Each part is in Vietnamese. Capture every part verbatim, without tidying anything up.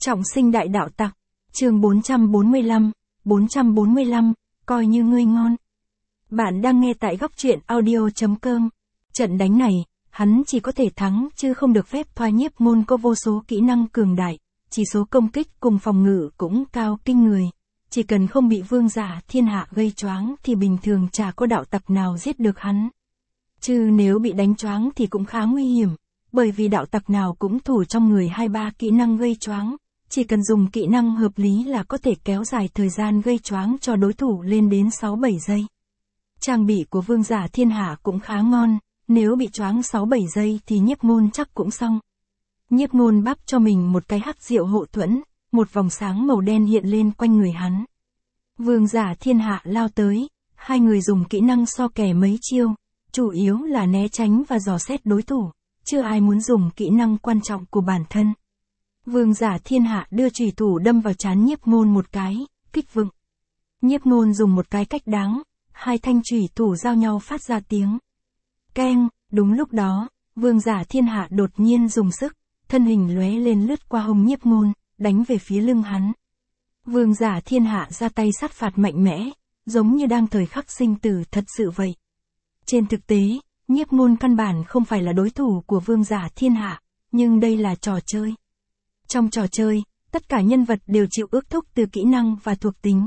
Trọng sinh đại đạo tặc, chương bốn trăm bốn mươi lăm, bốn trăm bốn mươi lăm, coi như ngươi ngon. Bạn đang nghe tại góc truyện audio.com. Trận đánh này, hắn chỉ có thể thắng chứ không được phép thoái nhiếp môn có vô số kỹ năng cường đại, chỉ số công kích cùng phòng ngự cũng cao kinh người. Chỉ cần không bị vương giả thiên hạ gây choáng thì bình thường chả có đạo tặc nào giết được hắn. Chứ nếu bị đánh choáng thì cũng khá nguy hiểm, bởi vì đạo tặc nào cũng thủ trong người hai ba kỹ năng gây choáng. Chỉ cần dùng kỹ năng hợp lý là có thể kéo dài thời gian gây choáng cho đối thủ lên đến sáu bảy giây. Trang bị của vương giả thiên hạ cũng khá ngon, nếu bị choáng sáu bảy giây thì nhiếp môn chắc cũng xong. Nhiếp môn bắp cho mình một cái hắc diệu hộ thuẫn, một vòng sáng màu đen hiện lên quanh người hắn. Vương giả thiên hạ lao tới, hai người dùng kỹ năng so kè mấy chiêu, chủ yếu là né tránh và dò xét đối thủ, chưa ai muốn dùng kỹ năng quan trọng của bản thân. Vương giả thiên hạ đưa chùy thủ đâm vào trán nhiếp môn một cái, kích vựng. Nhiếp môn dùng một cái cách đáng, hai thanh chùy thủ giao nhau phát ra tiếng keng. Đúng lúc đó, vương giả thiên hạ đột nhiên dùng sức, thân hình lóe lên lướt qua hông nhiếp môn, đánh về phía lưng hắn. Vương giả thiên hạ ra tay sát phạt mạnh mẽ, giống như đang thời khắc sinh tử thật sự vậy. Trên thực tế, nhiếp môn căn bản không phải là đối thủ của vương giả thiên hạ, nhưng đây là trò chơi. Trong trò chơi, tất cả nhân vật đều chịu ước thúc từ kỹ năng và thuộc tính.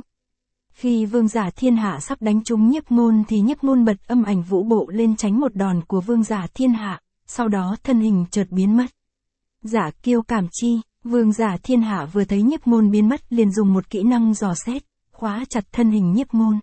Khi vương giả thiên hạ sắp đánh trúng nhiếp môn thì nhiếp môn bật âm ảnh vũ bộ lên tránh một đòn của vương giả thiên hạ, sau đó thân hình chợt biến mất. Giả kiêu cảm chi, vương giả thiên hạ vừa thấy nhiếp môn biến mất liền dùng một kỹ năng dò xét, khóa chặt thân hình nhiếp môn.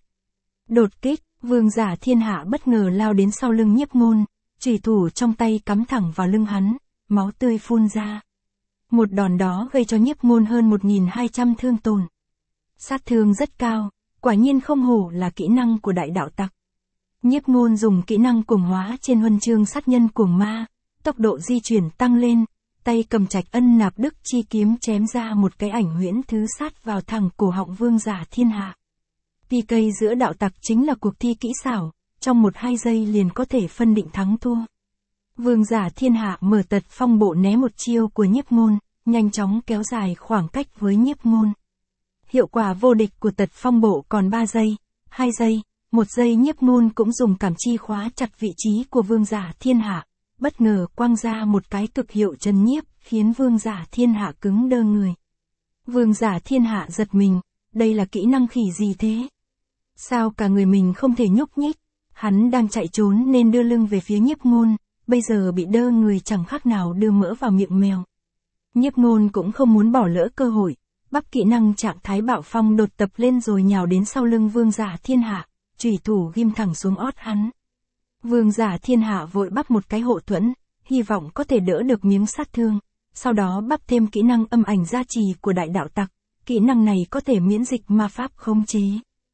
Đột kích, vương giả thiên hạ bất ngờ lao đến sau lưng nhiếp môn, chùy thủ trong tay cắm thẳng vào lưng hắn, máu tươi phun ra. Một đòn đó gây cho nhiếp môn hơn một nghìn hai trăm thương tổn. Sát thương rất cao, quả nhiên không hổ là kỹ năng của đại đạo tặc. Nhiếp môn dùng kỹ năng cuồng hóa trên huân chương sát nhân cuồng ma, tốc độ di chuyển tăng lên, tay cầm trạch ân nạp đức chi kiếm chém ra một cái ảnh huyễn thứ sát vào thẳng cổ họng vương giả thiên hạ. pê ca giữa đạo tặc chính là cuộc thi kỹ xảo, trong một hai giây liền có thể phân định thắng thua. Vương giả thiên hạ mở tật phong bộ né một chiêu của nhiếp môn, nhanh chóng kéo dài khoảng cách với nhiếp môn. Hiệu quả vô địch của tật phong bộ còn ba giây, hai giây, một giây nhiếp môn cũng dùng cảm chi khóa chặt vị trí của vương giả thiên hạ, bất ngờ quăng ra một cái cực hiệu trấn nhiếp, khiến vương giả thiên hạ cứng đơ người. Vương giả thiên hạ giật mình, đây là kỹ năng khỉ gì thế? Sao cả người mình không thể nhúc nhích? Hắn đang chạy trốn nên đưa lưng về phía nhiếp môn, bây giờ bị đơ người chẳng khác nào đưa mỡ vào miệng mèo. Nhiếp môn cũng không muốn bỏ lỡ cơ hội, bắp kỹ năng trạng thái bạo phong đột tập lên rồi nhào đến sau lưng vương giả thiên hạ, chùy thủ ghim thẳng xuống ót hắn. Vương giả thiên hạ vội bắp một cái hộ thuẫn, hy vọng có thể đỡ được miếng sát thương, sau đó bắp thêm kỹ năng âm ảnh gia trì của đại đạo tặc, kỹ năng này có thể miễn dịch ma pháp khống chế.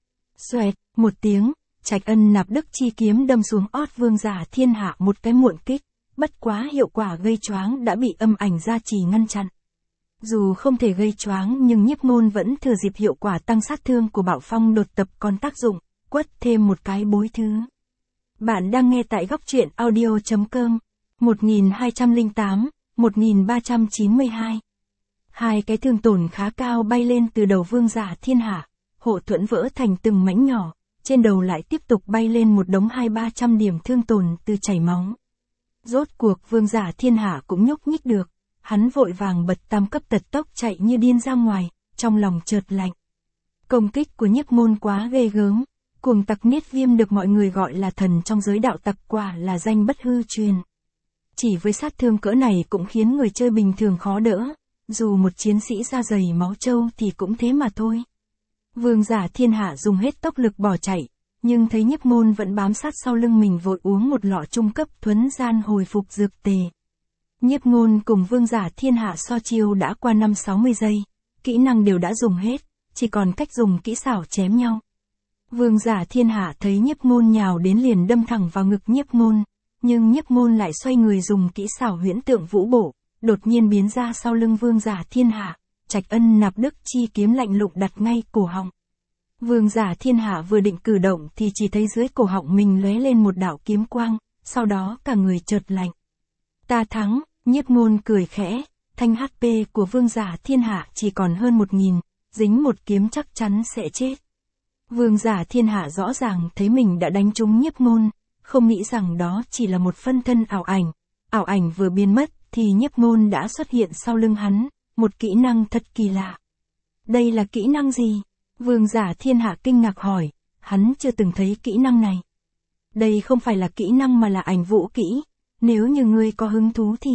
Xoẹt, một tiếng, trạch ân nạp đức chi kiếm đâm xuống ót vương giả thiên hạ một cái muộn kích, bất quá hiệu quả gây choáng đã bị âm ảnh gia trì ngăn chặn. Dù không thể gây choáng nhưng nhiếp môn vẫn thừa dịp hiệu quả tăng sát thương của bạo phong đột tập còn tác dụng, quất thêm một cái bối thứ. Bạn đang nghe tại góc truyện audio.com. một nghìn hai trăm lẻ tám, một nghìn ba trăm chín mươi hai. Hai cái thương tổn khá cao bay lên từ đầu vương giả thiên hạ, hộ thuẫn vỡ thành từng mảnh nhỏ, trên đầu lại tiếp tục bay lên một đống hai ba trăm điểm thương tổn từ chảy máu. Rốt cuộc vương giả thiên hạ cũng nhúc nhích được, hắn vội vàng bật tam cấp tật tốc chạy như điên ra ngoài, trong lòng chợt lạnh. Công kích của nhiếp môn quá ghê gớm, cuồng tặc niết viêm được mọi người gọi là thần trong giới đạo tặc, quả là danh bất hư truyền. Chỉ với sát thương cỡ này cũng khiến người chơi bình thường khó đỡ, dù một chiến sĩ da dày máu trâu thì cũng thế mà thôi. Vương giả thiên hạ dùng hết tốc lực bỏ chạy, nhưng thấy nhiếp môn vẫn bám sát sau lưng mình vội uống một lọ trung cấp thuấn gian hồi phục dược tề. Nhiếp môn cùng vương giả thiên hạ so chiêu đã qua năm sáu mươi giây, kỹ năng đều đã dùng hết, chỉ còn cách dùng kỹ xảo chém nhau. Vương giả thiên hạ thấy nhiếp môn nhào đến liền đâm thẳng vào ngực nhiếp môn, nhưng nhiếp môn lại xoay người dùng kỹ xảo huyễn tượng vũ bổ, đột nhiên biến ra sau lưng vương giả thiên hạ, trạch ân nạp đức chi kiếm lạnh lùng đặt ngay cổ họng. Vương giả thiên hạ vừa định cử động thì chỉ thấy dưới cổ họng mình lóe lên một đạo kiếm quang, sau đó cả người chợt lạnh. Ta thắng, nhiếp môn cười khẽ, thanh hát pê của vương giả thiên hạ chỉ còn hơn một nghìn, dính một kiếm chắc chắn sẽ chết. Vương giả thiên hạ rõ ràng thấy mình đã đánh trúng Nhiếp Ngôn, không nghĩ rằng đó chỉ là một phân thân ảo ảnh. Ảo ảnh vừa biến mất, thì Nhiếp Ngôn đã xuất hiện sau lưng hắn, một kỹ năng thật kỳ lạ. Đây là kỹ năng gì? Vương giả thiên hạ kinh ngạc hỏi, hắn chưa từng thấy kỹ năng này. Đây không phải là kỹ năng mà là ảnh vũ kỹ, nếu như ngươi có hứng thú thì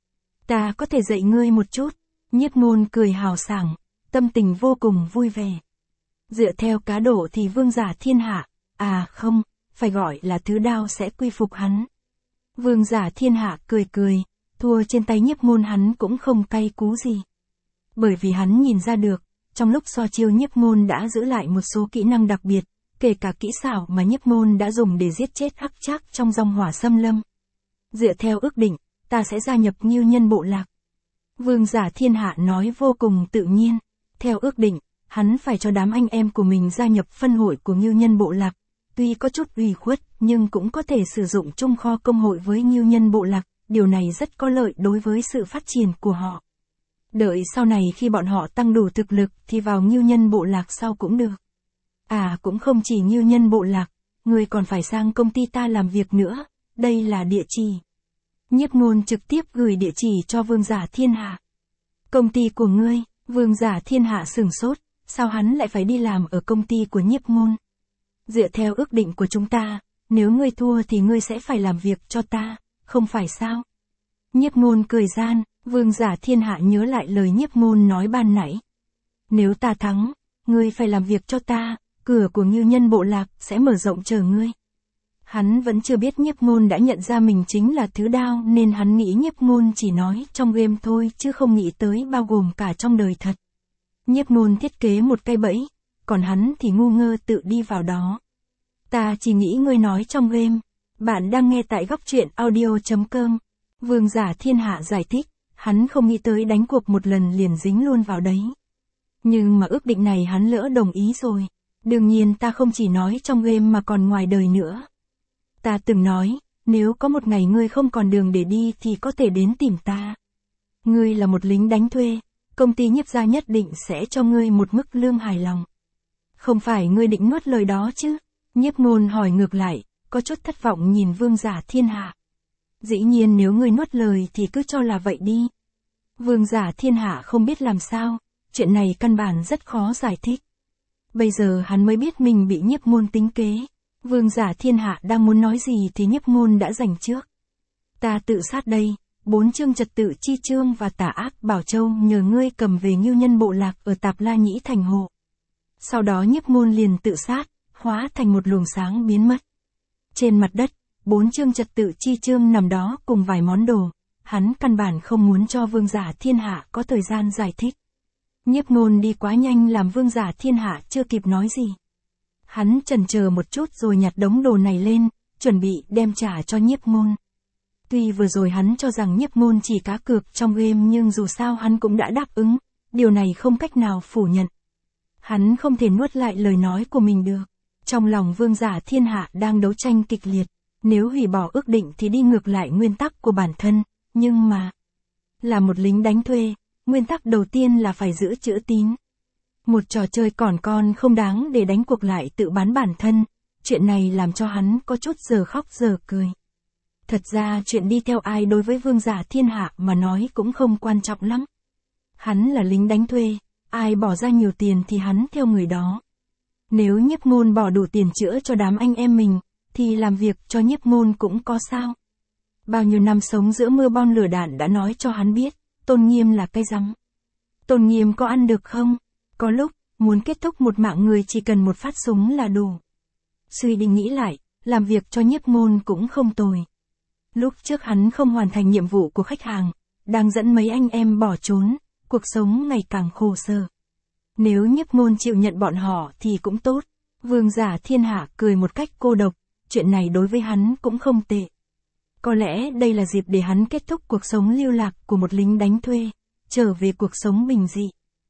ta có thể dạy ngươi một chút. Nhiếp Ngôn cười hào sảng, tâm tình vô cùng vui vẻ. Dựa theo cá độ thì vương giả thiên hạ, à không, phải gọi là Thứ Đao sẽ quy phục hắn. Vương giả thiên hạ cười cười, thua trên tay Nhiếp Ngôn hắn cũng không cay cú gì. Bởi vì hắn nhìn ra được, trong lúc so chiêu Nhiếp Ngôn đã giữ lại một số kỹ năng đặc biệt, kể cả kỹ xảo mà Nhiếp Ngôn đã dùng để giết chết Hắc Trác trong dòng hỏa xâm lâm. Dựa theo ước định, ta sẽ gia nhập Ngưu Nhân bộ lạc. Vương giả thiên hạ nói vô cùng tự nhiên. Theo ước định, hắn phải cho đám anh em của mình gia nhập phân hội của Ngưu Nhân bộ lạc. Tuy có chút ủy khuất, nhưng cũng có thể sử dụng chung kho công hội với Ngưu Nhân bộ lạc, điều này rất có lợi đối với sự phát triển của họ. Đợi sau này khi bọn họ tăng đủ thực lực thì vào Ngưu Nhân bộ lạc sau cũng được. À cũng không chỉ Ngưu Nhân bộ lạc, ngươi còn phải sang công ty ta làm việc nữa, đây là địa chỉ. Nhiếp Ngôn trực tiếp gửi địa chỉ cho vương giả thiên hạ. Công ty của ngươi, vương giả thiên hạ sửng sốt, sao hắn lại phải đi làm ở công ty của Nhiếp Ngôn? Dựa theo ước định của chúng ta, nếu ngươi thua thì ngươi sẽ phải làm việc cho ta, không phải sao? Nhiếp Ngôn cười gian, vương giả thiên hạ nhớ lại lời Nhiếp Ngôn nói ban nãy. Nếu ta thắng, ngươi phải làm việc cho ta, cửa của Ngưu Nhân bộ lạc sẽ mở rộng chờ ngươi. Hắn vẫn chưa biết Nhiếp Ngôn đã nhận ra mình chính là Thứ Đao nên hắn nghĩ Nhiếp Ngôn chỉ nói trong game thôi chứ không nghĩ tới bao gồm cả trong đời thật. Nhiếp Ngôn thiết kế một cây bẫy, còn hắn thì ngu ngơ tự đi vào đó. Ta chỉ nghĩ ngươi nói trong game. Bạn đang nghe tại góc truyện audio chấm com. Vương giả thiên hạ giải thích, hắn không nghĩ tới đánh cuộc một lần liền dính luôn vào đấy. Nhưng mà ước định này hắn lỡ đồng ý rồi. Đương nhiên ta không chỉ nói trong game mà còn ngoài đời nữa. Ta từng nói, nếu có một ngày ngươi không còn đường để đi thì có thể đến tìm ta. Ngươi là một lính đánh thuê, công ty Nhiếp gia nhất định sẽ cho ngươi một mức lương hài lòng. Không phải ngươi định nuốt lời đó chứ? Nhiếp Ngôn hỏi ngược lại, có chút thất vọng nhìn vương giả thiên hạ. Dĩ nhiên nếu ngươi nuốt lời thì cứ cho là vậy đi. Vương giả thiên hạ không biết làm sao, chuyện này căn bản rất khó giải thích. Bây giờ hắn mới biết mình bị Nhiếp Ngôn tính kế. Vương giả thiên hạ đang muốn nói gì thì Nhiếp Ngôn đã giành trước. Ta tự sát đây, bốn chương trật tự chi chương và tà ác Bảo Châu nhờ ngươi cầm về Ngưu Nhân bộ lạc ở Tạp La Nhĩ thành hộ. Sau đó Nhiếp Ngôn liền tự sát, hóa thành một luồng sáng biến mất. Trên mặt đất, bốn chương trật tự chi chương nằm đó cùng vài món đồ, hắn căn bản không muốn cho vương giả thiên hạ có thời gian giải thích. Nhiếp Ngôn đi quá nhanh làm vương giả thiên hạ chưa kịp nói gì. Hắn chần chờ một chút rồi nhặt đống đồ này lên, chuẩn bị đem trả cho Nhiếp Ngôn. Tuy vừa rồi hắn cho rằng Nhiếp Ngôn chỉ cá cược trong game nhưng dù sao hắn cũng đã đáp ứng, điều này không cách nào phủ nhận. Hắn không thể nuốt lại lời nói của mình được. Trong lòng vương giả thiên hạ đang đấu tranh kịch liệt, nếu hủy bỏ ước định thì đi ngược lại nguyên tắc của bản thân, nhưng mà là một lính đánh thuê, nguyên tắc đầu tiên là phải giữ chữ tín. Một trò chơi còn con không đáng để đánh cuộc lại tự bán bản thân, chuyện này làm cho hắn có chút giờ khóc giờ cười. Thật ra chuyện đi theo ai đối với vương giả thiên hạ mà nói cũng không quan trọng lắm. Hắn là lính đánh thuê, ai bỏ ra nhiều tiền thì hắn theo người đó. Nếu Nhiếp Ngôn bỏ đủ tiền chữa cho đám anh em mình, thì làm việc cho Nhiếp Ngôn cũng có sao. Bao nhiêu năm sống giữa mưa bom lửa đạn đã nói cho hắn biết, tôn nghiêm là cái rắm. Tôn nghiêm có ăn được không? Có lúc, muốn kết thúc một mạng người chỉ cần một phát súng là đủ. Suy đi nghĩ lại, làm việc cho Nhiếp Ngôn cũng không tồi. Lúc trước hắn không hoàn thành nhiệm vụ của khách hàng, đang dẫn mấy anh em bỏ trốn, cuộc sống ngày càng khổ sở. Nếu Nhiếp Ngôn chịu nhận bọn họ thì cũng tốt. Vương giả thiên hạ cười một cách cô độc, chuyện này đối với hắn cũng không tệ. Có lẽ đây là dịp để hắn kết thúc cuộc sống lưu lạc của một lính đánh thuê, trở về cuộc sống bình dị.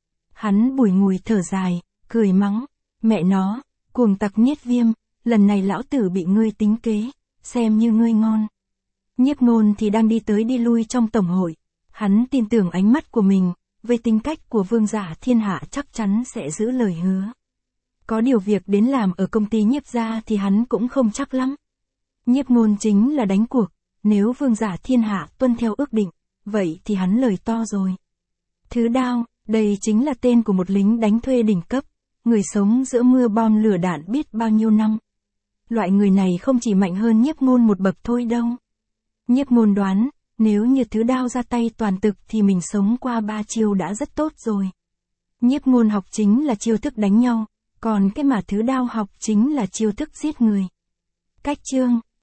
Hắn bùi ngùi thở dài, cười mắng, mẹ nó, cuồng tặc Niết Viêm, lần này lão tử bị ngươi tính kế, xem như ngươi ngon. Nhiếp Ngôn thì đang đi tới đi lui trong tổng hội, Hắn tin tưởng ánh mắt của mình, với tính cách của vương giả thiên hạ chắc chắn sẽ giữ lời hứa. Có điều việc đến làm ở công ty Nhiếp gia thì hắn cũng không chắc lắm. Nhiếp Ngôn chính là đánh cuộc, nếu vương giả thiên hạ tuân theo ước định, vậy thì hắn lời to rồi. Thứ Đao, đây chính là tên của một lính đánh thuê đỉnh cấp, người sống giữa mưa bom lửa đạn biết bao nhiêu năm. Loại người này không chỉ mạnh hơn Nhiếp Ngôn một bậc thôi đâu. Nhiếp Ngôn đoán, nếu như Thứ Đao ra tay toàn thực thì mình sống qua ba chiêu đã rất tốt rồi. Nhiếp Ngôn học chính là chiêu thức đánh nhau, còn cái mà Thứ Đao học chính là chiêu thức giết người. Cách chương